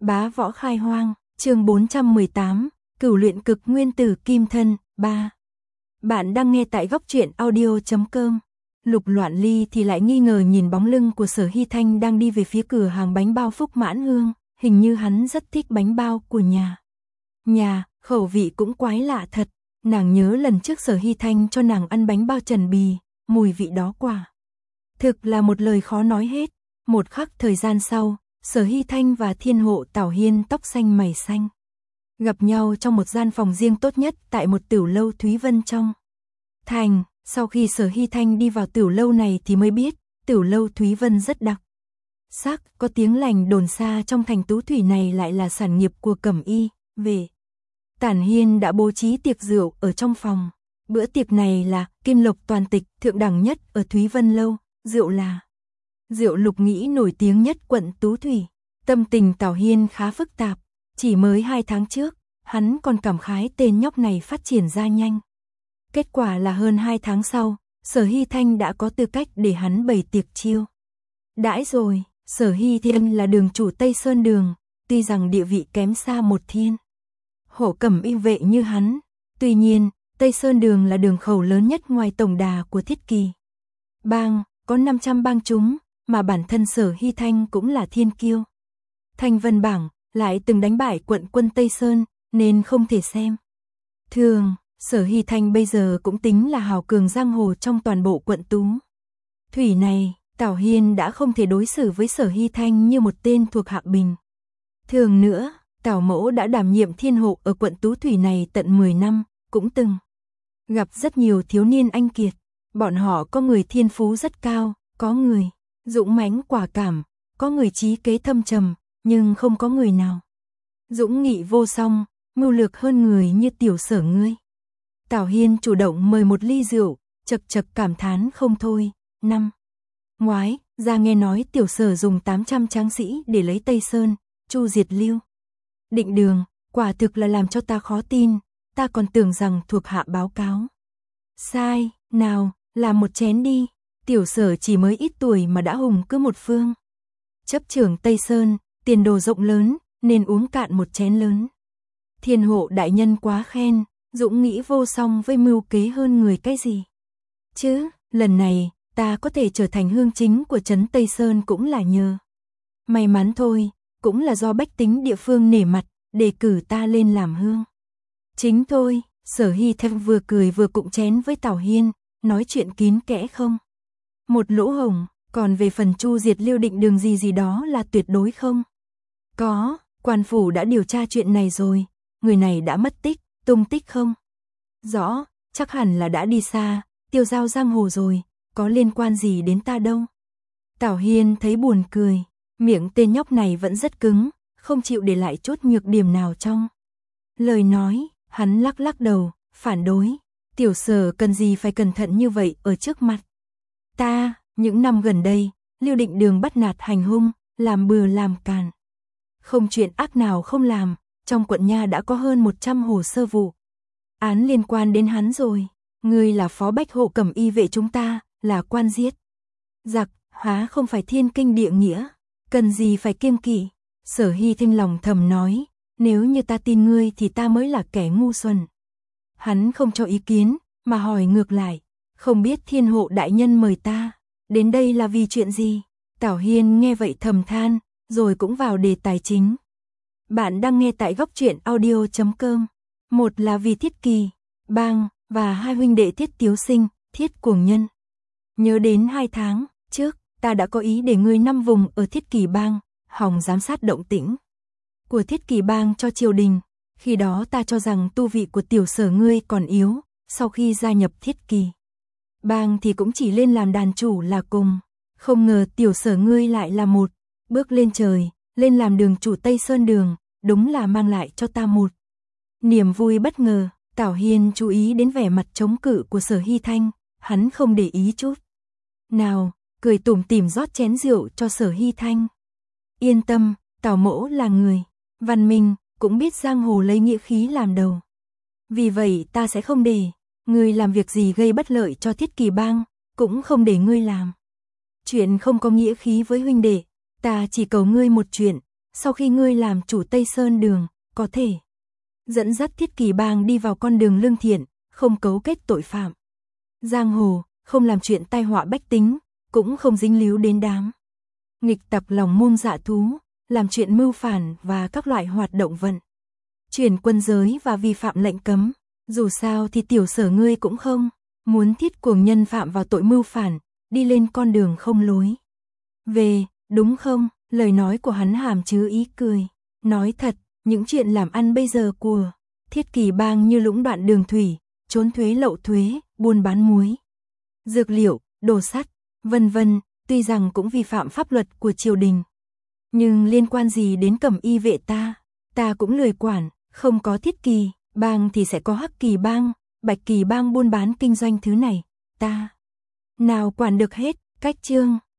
Bá võ khai hoang, chương 418, Cửu luyện cực nguyên tử kim thân, 3. Bạn đang nghe tại góc truyện audio.com. Lục Loạn Ly thì lại nghi ngờ nhìn bóng lưng của Sở Hy Thanh đang đi về phía cửa hàng bánh bao Phúc Mãn Hương, hình như hắn rất thích bánh bao của nhà, khẩu vị cũng quái lạ thật. Nàng nhớ lần trước Sở Hy Thanh cho nàng ăn bánh bao Trần Bì, mùi vị đó quả thực là một lời khó nói hết. Một khắc thời gian sau, Sở Hy Thanh và Thiên Hộ Tảo Hiên tóc xanh mày xanh gặp nhau trong một gian phòng riêng tốt nhất tại một tiểu lâu Thúy Vân trong thành. Sau khi Sở Hy Thanh đi vào tiểu lâu này thì mới biết, tiểu lâu Thúy Vân rất đặc sắc, có tiếng lành đồn xa trong thành Tú Thủy này lại là sản nghiệp của Cẩm Y. Về Tản Hiên đã bố trí tiệc rượu ở trong phòng. Bữa tiệc này là kim lộc toàn tịch, thượng đẳng nhất ở Thúy Vân lâu, rượu là rượu lục nghĩ nổi tiếng nhất quận Tú Thủy. Tâm tình Tảo Hiên khá phức tạp, chỉ mới 2 tháng trước, hắn còn cảm khái tên nhóc này phát triển ra nhanh. Kết quả là hơn 2 tháng sau, Sở Hy Thanh đã có tư cách để hắn bày tiệc chiêu đãi rồi. Sở Hy Thanh là đường chủ Tây Sơn Đường, tuy rằng địa vị kém xa một Thiên Hộ Cẩm Y vệ như hắn, tuy nhiên, Tây Sơn Đường là đường khẩu lớn nhất ngoài tổng đà của Thiết Kỳ bang, có 500 bang chúng, mà bản thân Sở Hy Thanh cũng là thiên kiêu. Thanh Vân bảng, lại từng đánh bại quận quân Tây Sơn, nên không thể xem thường. Sở Hy Thanh bây giờ cũng tính là hào cường giang hồ trong toàn bộ quận Tú Thủy này. Tảo Hiên đã không thể đối xử với Sở Hy Thanh như một tên thuộc hạ bình thường nữa. Tảo mẫu đã đảm nhiệm thiên hộ ở quận Tú Thủy này tận 10 năm, cũng từng gặp rất nhiều thiếu niên anh kiệt. Bọn họ có người thiên phú rất cao, có người dũng mãnh quả cảm, có người trí kế thâm trầm, nhưng không có người nào dũng nghị vô song, mưu lược hơn người như tiểu Sở ngươi. Tảo Hiên chủ động mời một ly rượu, chật chật cảm thán không thôi. Năm ngoái, ra nghe nói tiểu Sở dùng 800 tráng sĩ để lấy Tây Sơn, chu diệt Lưu Định Đường, quả thực là làm cho ta khó tin, ta còn tưởng rằng thuộc hạ báo cáo sai. Nào, làm một chén đi, tiểu Sở chỉ mới ít tuổi mà đã hùng cứ một phương. Chấp trưởng Tây Sơn, tiền đồ rộng lớn, nên uống cạn một chén lớn. Thiên hộ đại nhân quá khen, dũng nghĩ vô song với mưu kế hơn người cái gì chứ, lần này ta có thể trở thành hương chính của trấn Tây Sơn cũng là nhờ may mắn thôi, cũng là do bách tính địa phương nể mặt, đề cử ta lên làm hương chính thôi. Sở Hy Thanh vừa cười vừa cụng chén với Tảo Hiên, nói chuyện kín kẽ không một lỗ hổng. Còn về phần chu diệt Lưu Định Đường gì đó là tuyệt đối không có. Quan phủ đã điều tra chuyện này rồi, người này đã mất tích, tung tích không rõ, chắc hẳn là đã đi xa, tiêu dao giang hồ rồi, có liên quan gì đến ta đâu. Tảo Hiên thấy buồn cười, miệng tên nhóc này vẫn rất cứng, không chịu để lại chút nhược điểm nào trong lời nói. Hắn lắc lắc đầu, phản đối, tiểu Sở cần gì phải cẩn thận như vậy ở trước mặt ta. Những năm gần đây, Lưu Định Đường bắt nạt hành hung, làm bừa làm càn, không chuyện ác nào không làm. Trong quận nha đã có hơn 100 hồ sơ vụ án liên quan đến hắn rồi. Ngươi là phó bách hộ Cẩm Y vệ chúng ta, là quan giết giặc, há không phải thiên kinh địa nghĩa, cần gì phải kiêng kỵ. Sở Hy Thanh lòng thầm nói, nếu như ta tin ngươi thì ta mới là kẻ ngu xuẩn. Hắn không cho ý kiến, mà hỏi ngược lại, không biết thiên hộ đại nhân mời ta đến đây là vì chuyện gì. Tảo Hiên nghe vậy thầm than, rồi cũng vào đề tài chính. Bạn đang nghe tại góc truyện audio.com. Một là vì Thiết Kỳ bang và hai huynh đệ Thiết Tiếu Sinh, Thiết Cuồng Nhân. Nhớ đến 2 tháng trước, ta đã có ý để ngươi 5 vùng ở Thiết Kỳ bang hòng giám sát động tĩnh của Thiết Kỳ bang cho triều đình. Khi đó ta cho rằng tu vị của tiểu Sở ngươi còn yếu, sau khi gia nhập Thiết Kỳ bang thì cũng chỉ lên làm đàn chủ là cùng. Không ngờ tiểu Sở ngươi lại là một bước lên trời, lên làm đường chủ Tây Sơn Đường, đúng là mang lại cho ta một niềm vui bất ngờ. Tảo Hiên chú ý đến vẻ mặt chống cự của Sở Hy Thanh, hắn không để ý chút nào, cười tủm tỉm rót chén rượu cho Sở Hy Thanh. Yên tâm, Tảo mẫu là người văn minh, cũng biết giang hồ lấy nghĩa khí làm đầu. Vì vậy ta sẽ không để ngươi làm việc gì gây bất lợi cho Thiết Kỳ bang, cũng không để ngươi làm chuyện không có nghĩa khí với huynh đệ. Ta chỉ cầu ngươi một chuyện, sau khi ngươi làm chủ Tây Sơn Đường, có thể dẫn dắt Thiết Kỷ Bang đi vào con đường lương thiện, không cấu kết tội phạm giang hồ, không làm chuyện tai họa bách tính, cũng không dính líu đến đám nghịch tập lòng môn dạ thú, làm chuyện mưu phản và các loại hoạt động vận chuyển quân giới và vi phạm lệnh cấm. Dù sao thì tiểu Sở ngươi cũng không muốn Thiết cuồng nhân phạm vào tội mưu phản, đi lên con đường không lối về, đúng không? Lời nói của hắn hàm chứa ý cười. Nói thật, những chuyện làm ăn bây giờ của Thiết Kỷ Bang như lũng đoạn đường thủy, trốn thuế lậu thuế, buôn bán muối, dược liệu, đồ sắt, vân vân, tuy rằng cũng vi phạm pháp luật của triều đình. Nhưng liên quan gì đến Cẩm Y vệ ta cũng lười quản, không có Thiết Kỷ Bang thì sẽ có Hắc Kỷ Bang, Bạch Kỷ Bang buôn bán kinh doanh thứ này, ta nào quản được hết. Cách chương